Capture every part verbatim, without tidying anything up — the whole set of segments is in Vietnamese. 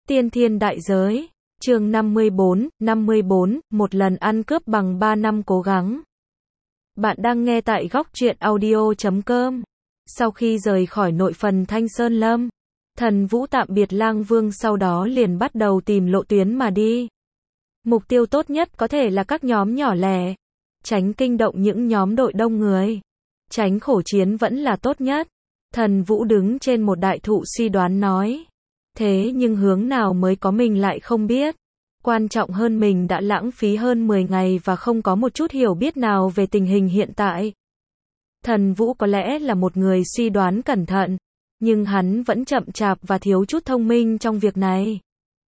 Tiên thiên đại giới, chương năm mươi bốn, năm mươi bốn, một lần ăn cướp bằng ba năm cố gắng. Bạn đang nghe tại góc truyện audio chấm com. Sau khi rời khỏi nội phần Thanh Sơn Lâm, Thần Vũ tạm biệt Lang Vương, sau đó liền bắt đầu tìm lộ tuyến mà đi. Mục tiêu tốt nhất có thể là các nhóm nhỏ lẻ, tránh kinh động những nhóm đội đông người, tránh khổ chiến vẫn là tốt nhất. Thần Vũ đứng trên một đại thụ suy đoán nói. Thế nhưng hướng nào mới có mình lại không biết. Quan trọng hơn mình đã lãng phí hơn mười ngày và không có một chút hiểu biết nào về tình hình hiện tại. Thần Vũ có lẽ là một người suy đoán cẩn thận, nhưng hắn vẫn chậm chạp và thiếu chút thông minh trong việc này.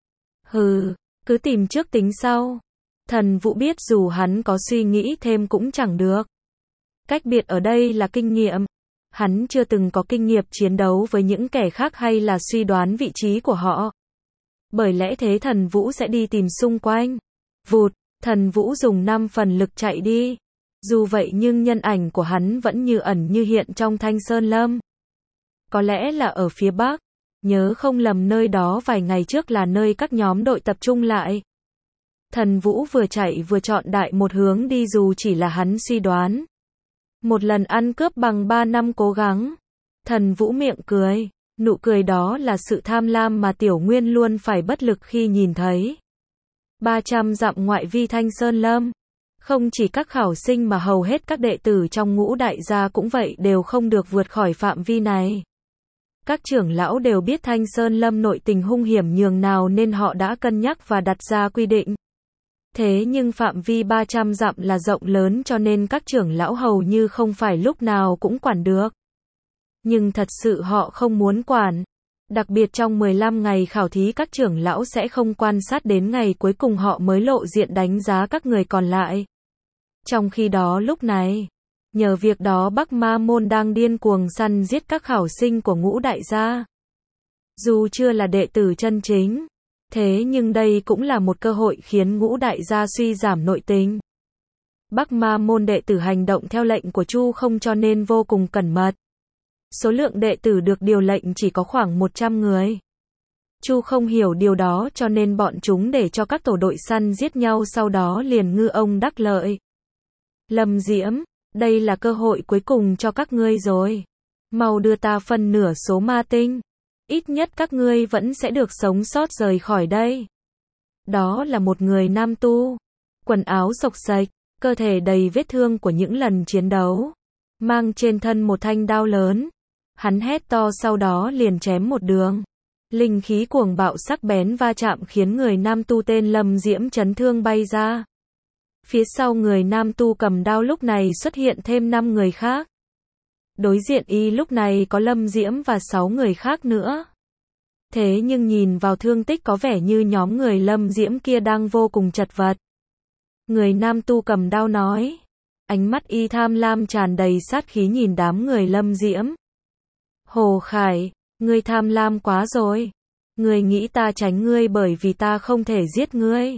Hừ, cứ tìm trước tính sau. Thần Vũ biết dù hắn có suy nghĩ thêm cũng chẳng được. Cách biệt ở đây là kinh nghiệm. Hắn chưa từng có kinh nghiệm chiến đấu với những kẻ khác hay là suy đoán vị trí của họ. Bởi lẽ thế Thần Vũ sẽ đi tìm xung quanh. Vụt, Thần Vũ dùng năm phần lực chạy đi. Dù vậy nhưng nhân ảnh của hắn vẫn như ẩn như hiện trong Thanh Sơn Lâm. Có lẽ là ở phía bắc. Nhớ không lầm nơi đó vài ngày trước là nơi các nhóm đội tập trung lại. Thần Vũ vừa chạy vừa chọn đại một hướng đi dù chỉ là hắn suy đoán. Một lần ăn cướp bằng ba năm cố gắng. Thần Vũ miệng cười. Nụ cười đó là sự tham lam mà Tiểu Nguyên luôn phải bất lực khi nhìn thấy. ba trăm dặm ngoại vi Thanh Sơn Lâm. Không chỉ các khảo sinh mà hầu hết các đệ tử trong ngũ đại gia cũng vậy đều không được vượt khỏi phạm vi này. Các trưởng lão đều biết Thanh Sơn Lâm nội tình hung hiểm nhường nào nên họ đã cân nhắc và đặt ra quy định. Thế nhưng phạm vi ba trăm dặm là rộng lớn cho nên các trưởng lão hầu như không phải lúc nào cũng quản được. Nhưng thật sự họ không muốn quản. Đặc biệt trong mười lăm ngày khảo thí các trưởng lão sẽ không quan sát đến ngày cuối cùng họ mới lộ diện đánh giá các người còn lại. Trong khi đó lúc này, nhờ việc đó Bắc Ma Môn đang điên cuồng săn giết các khảo sinh của ngũ đại gia. Dù chưa là đệ tử chân chính, thế nhưng đây cũng là một cơ hội khiến ngũ đại gia suy giảm nội tình. Bắc Ma Môn đệ tử hành động theo lệnh của Chu Không cho nên vô cùng cẩn mật. Số lượng đệ tử được điều lệnh chỉ có khoảng một trăm người. Chu Không hiểu điều đó cho nên bọn chúng để cho các tổ đội săn giết nhau sau đó liền ngư ông đắc lợi. Lâm Diễm, đây là cơ hội cuối cùng cho các ngươi rồi. Mau đưa ta phân nửa số ma tinh. Ít nhất các ngươi vẫn sẽ được sống sót rời khỏi đây. Đó là một người nam tu. Quần áo xộc xệch, cơ thể đầy vết thương của những lần chiến đấu. Mang trên thân một thanh đao lớn. Hắn hét to sau đó liền chém một đường. Linh khí cuồng bạo sắc bén va chạm khiến người nam tu tên Lâm Diễm chấn thương bay ra. Phía sau người nam tu cầm đao lúc này xuất hiện thêm năm người khác. Đối diện y lúc này có Lâm Diễm và sáu người khác nữa. Thế nhưng nhìn vào thương tích có vẻ như nhóm người Lâm Diễm kia đang vô cùng chật vật. Người nam tu cầm đao nói. Ánh mắt y tham lam tràn đầy sát khí nhìn đám người Lâm Diễm. Hồ Khải, ngươi tham lam quá rồi. Ngươi nghĩ ta tránh ngươi bởi vì ta không thể giết ngươi.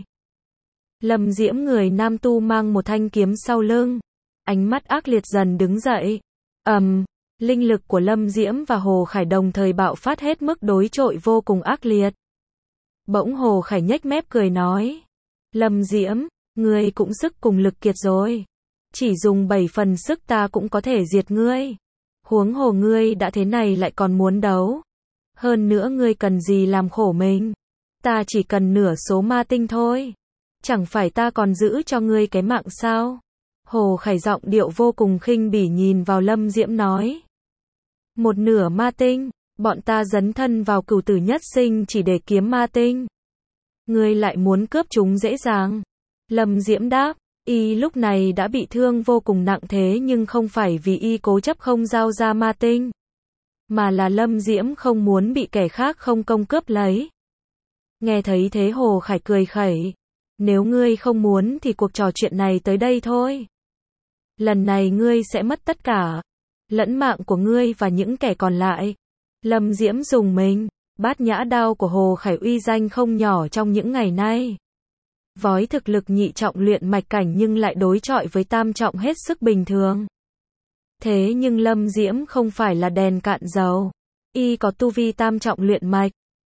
Lâm Diễm người nam tu mang một thanh kiếm sau lưng. Ánh mắt ác liệt dần đứng dậy. Ầm, um, linh lực của Lâm Diễm và Hồ Khải đồng thời bạo phát hết mức đối chọi vô cùng ác liệt. Bỗng Hồ Khải nhếch mép cười nói. Lâm Diễm, ngươi cũng sức cùng lực kiệt rồi. Chỉ dùng bảy phần sức ta cũng có thể diệt ngươi. Huống hồ ngươi đã thế này lại còn muốn đấu. Hơn nữa ngươi cần gì làm khổ mình. Ta chỉ cần nửa số ma tinh thôi. Chẳng phải ta còn giữ cho ngươi cái mạng sao? Hồ Khải giọng điệu vô cùng khinh bỉ nhìn vào Lâm Diễm nói. Một nửa ma tinh, bọn ta dấn thân vào cửu tử nhất sinh chỉ để kiếm ma tinh. Ngươi lại muốn cướp chúng dễ dàng. Lâm Diễm đáp, y lúc này đã bị thương vô cùng nặng thế nhưng không phải vì y cố chấp không giao ra ma tinh. Mà là Lâm Diễm không muốn bị kẻ khác không công cướp lấy. Nghe thấy thế Hồ Khải cười khẩy. Nếu ngươi không muốn thì cuộc trò chuyện này tới đây thôi. Lần này ngươi sẽ mất tất cả. Lẫn mạng của ngươi và những kẻ còn lại. Lâm Diễm dùng mình. Bát nhã đao của Hồ Khải uy danh không nhỏ trong những ngày nay. Vói thực lực nhị trọng luyện mạch cảnh nhưng lại đối chọi với tam trọng hết sức bình thường. Thế nhưng Lâm Diễm không phải là đèn cạn dầu. Y có tu vi tam trọng luyện mạch.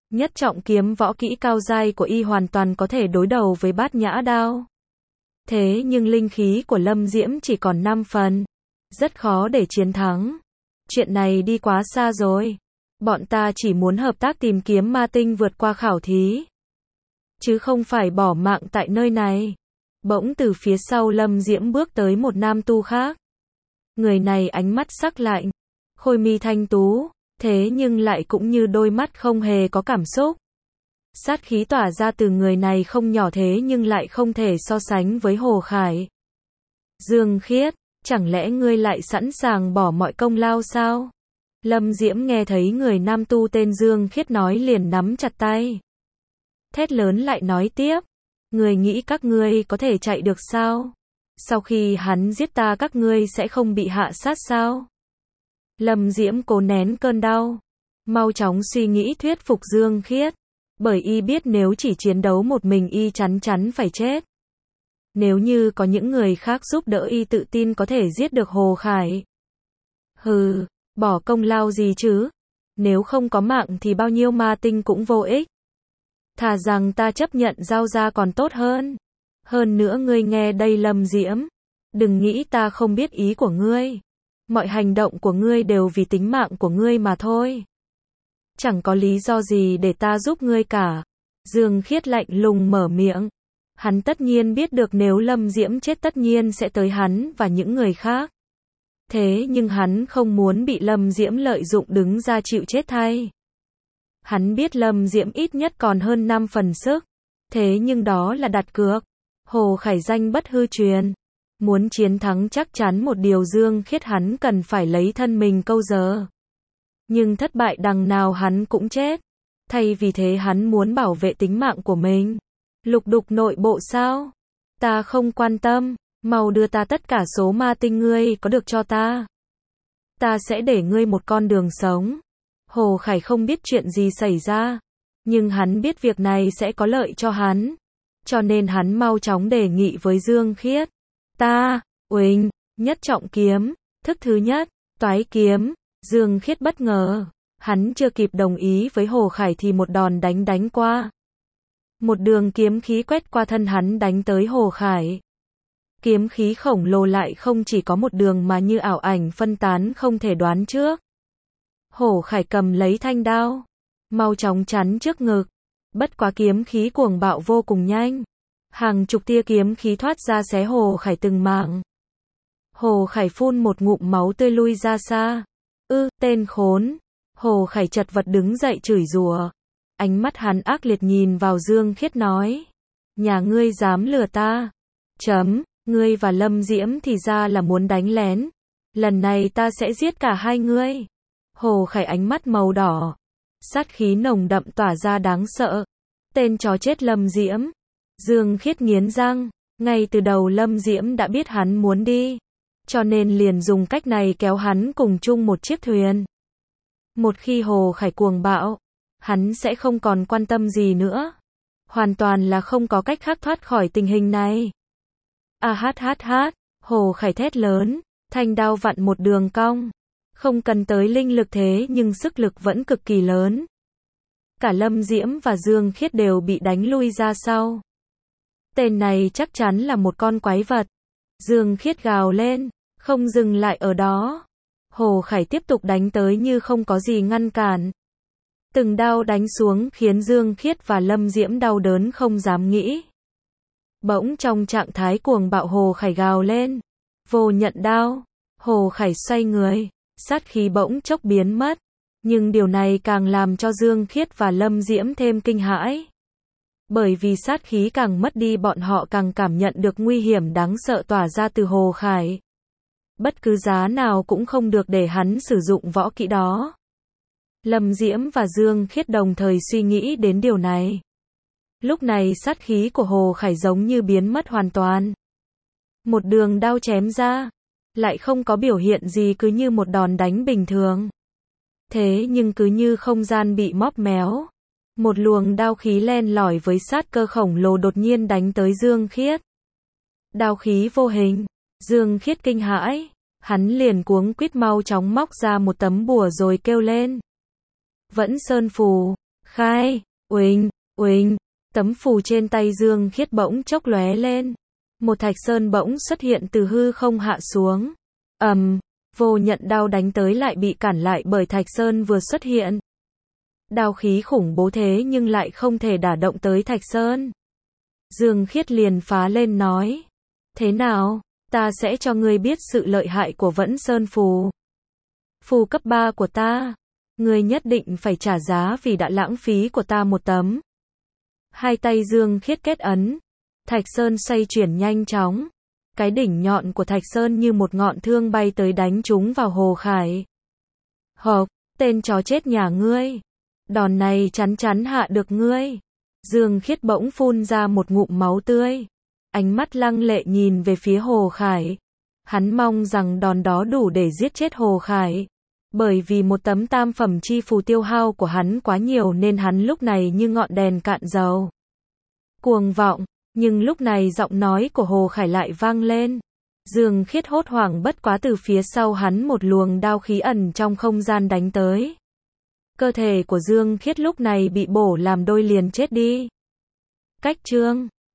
Nhất trọng kiếm võ kỹ cao giai của y hoàn toàn có thể đối đầu với bát nhã đao. Thế nhưng linh khí của Lâm Diễm chỉ còn năm phần. Rất khó để chiến thắng. Chuyện này đi quá xa rồi. Bọn ta chỉ muốn hợp tác tìm kiếm ma tinh vượt qua khảo thí. Chứ không phải bỏ mạng tại nơi này. Bỗng từ phía sau Lâm Diễm bước tới một nam tu khác. Người này ánh mắt sắc lạnh, khôi mi thanh tú, thế nhưng lại cũng như đôi mắt không hề có cảm xúc. Sát khí tỏa ra từ người này không nhỏ thế nhưng lại không thể so sánh với Hồ Khải. Dương Khiết, chẳng lẽ ngươi lại sẵn sàng bỏ mọi công lao sao? Lâm Diễm nghe thấy người nam tu tên Dương Khiết nói liền nắm chặt tay. Thét lớn lại nói tiếp. Người nghĩ các ngươi có thể chạy được sao? Sau khi hắn giết ta các ngươi sẽ không bị hạ sát sao? Lâm Diễm cố nén cơn đau. Mau chóng suy nghĩ thuyết phục Dương Khiết. Bởi y biết nếu chỉ chiến đấu một mình y chắn chắn phải chết. Nếu như có những người khác giúp đỡ y tự tin có thể giết được Hồ Khải. Hừ, bỏ công lao gì chứ? Nếu không có mạng thì bao nhiêu ma tinh cũng vô ích. Thà rằng ta chấp nhận giao ra còn tốt hơn. Hơn nữa ngươi nghe đây Lâm Diễm. Đừng nghĩ ta không biết ý của ngươi. Mọi hành động của ngươi đều vì tính mạng của ngươi mà thôi. Chẳng có lý do gì để ta giúp ngươi cả. Dương Khiết lạnh lùng mở miệng. Hắn tất nhiên biết được nếu Lâm Diễm chết tất nhiên sẽ tới hắn và những người khác. Thế nhưng hắn không muốn bị Lâm Diễm lợi dụng đứng ra chịu chết thay. Hắn biết Lâm Diễm ít nhất còn hơn năm phần sức. Thế nhưng đó là đặt cược. Hồ Khải danh bất hư truyền. Muốn chiến thắng chắc chắn một điều Dương Khiết hắn cần phải lấy thân mình câu giờ. Nhưng thất bại đằng nào hắn cũng chết. Thay vì thế hắn muốn bảo vệ tính mạng của mình. Lục đục nội bộ sao? Ta không quan tâm. Mau đưa ta tất cả số ma tinh ngươi có được cho ta. Ta sẽ để ngươi một con đường sống. Hồ Khải không biết chuyện gì xảy ra. Nhưng hắn biết việc này sẽ có lợi cho hắn. Cho nên hắn mau chóng đề nghị với Dương Khiết. Ta, uỳnh, nhất trọng kiếm. Thức thứ nhất, toái kiếm. Dương Khiết bất ngờ. Hắn chưa kịp đồng ý với Hồ Khải thì một đòn đánh đánh qua. Một đường kiếm khí quét qua thân hắn đánh tới Hồ Khải. Kiếm khí khổng lồ lại không chỉ có một đường mà như ảo ảnh phân tán không thể đoán trước. Hồ Khải cầm lấy thanh đao. Mau chóng chắn trước ngực. Bất quá kiếm khí cuồng bạo vô cùng nhanh. Hàng chục tia kiếm khí thoát ra xé Hồ Khải từng mảng. Hồ Khải phun một ngụm máu tươi lui ra xa. Ư, tên khốn. Hồ Khải chật vật đứng dậy chửi rủa. Ánh mắt hắn ác liệt nhìn vào Dương Khiết nói. Nhà ngươi dám lừa ta. Chấm, ngươi và Lâm Diễm thì ra là muốn đánh lén. Lần này ta sẽ giết cả hai ngươi. Hồ Khải ánh mắt màu đỏ. Sát khí nồng đậm tỏa ra đáng sợ. Tên chó chết Lâm Diễm. Dương Khiết nghiến răng. Ngay từ đầu Lâm Diễm đã biết hắn muốn đi. Cho nên liền dùng cách này kéo hắn cùng chung một chiếc thuyền. Một khi Hồ Khải cuồng bạo, hắn sẽ không còn quan tâm gì nữa. Hoàn toàn là không có cách khác thoát khỏi tình hình này. A hát hát hát, Hồ Khải thét lớn, thanh đao vặn một đường cong. Không cần tới linh lực thế nhưng sức lực vẫn cực kỳ lớn. Cả Lâm Diễm và Dương Khiết đều bị đánh lui ra sau. Tên này chắc chắn là một con quái vật. Dương Khiết gào lên, không dừng lại ở đó. Hồ Khải tiếp tục đánh tới như không có gì ngăn cản. Từng đao đánh xuống khiến Dương Khiết và Lâm Diễm đau đớn không dám nghĩ. Bỗng trong trạng thái cuồng bạo Hồ Khải gào lên. Vô nhận đao. Hồ Khải xoay người. Sát khí bỗng chốc biến mất. Nhưng điều này càng làm cho Dương Khiết và Lâm Diễm thêm kinh hãi. Bởi vì sát khí càng mất đi bọn họ càng cảm nhận được nguy hiểm đáng sợ tỏa ra từ Hồ Khải. Bất cứ giá nào cũng không được để hắn sử dụng võ kỹ đó. Lâm Diễm và Dương Khiết đồng thời suy nghĩ đến điều này. Lúc này sát khí của Hồ Khải giống như biến mất hoàn toàn. Một đường đao chém ra, lại không có biểu hiện gì cứ như một đòn đánh bình thường. Thế nhưng cứ như không gian bị móp méo. Một luồng đao khí len lỏi với sát cơ khổng lồ đột nhiên đánh tới Dương Khiết. Đao khí vô hình. Dương Khiết kinh hãi. Hắn liền cuống quýt mau chóng móc ra một tấm bùa rồi kêu lên. Vẫn sơn phù. Khai, uỳnh, uỳnh, tấm phù trên tay Dương Khiết bỗng chốc lóe lên. Một thạch sơn bỗng xuất hiện từ hư không hạ xuống. ầm, um, vô nhận đao đánh tới lại bị cản lại bởi thạch sơn vừa xuất hiện. Đao khí khủng bố thế nhưng lại không thể đả động tới thạch sơn. Dương Khiết liền phá lên nói. Thế nào, ta sẽ cho ngươi biết sự lợi hại của Vẫn Sơn phù. Phù cấp ba của ta, ngươi nhất định phải trả giá vì đã lãng phí của ta một tấm. Hai tay Dương Khiết kết ấn, thạch sơn xoay chuyển nhanh chóng. Cái đỉnh nhọn của thạch sơn như một ngọn thương bay tới đánh trúng vào Hồ Khải. Hộc, tên chó chết nhà ngươi. Đòn này chắn chắn hạ được ngươi. Dương Khiết bỗng phun ra một ngụm máu tươi. Ánh mắt lăng lệ nhìn về phía Hồ Khải. Hắn mong rằng đòn đó đủ để giết chết Hồ Khải. Bởi vì một tấm tam phẩm chi phù tiêu hao của hắn quá nhiều nên hắn lúc này như ngọn đèn cạn dầu. Cuồng vọng, nhưng lúc này giọng nói của Hồ Khải lại vang lên. Dương Khiết hốt hoảng bất quá từ phía sau hắn một luồng đao khí ẩn trong không gian đánh tới. Cơ thể của Dương Khiết lúc này bị bổ làm đôi liền chết đi. Cách chương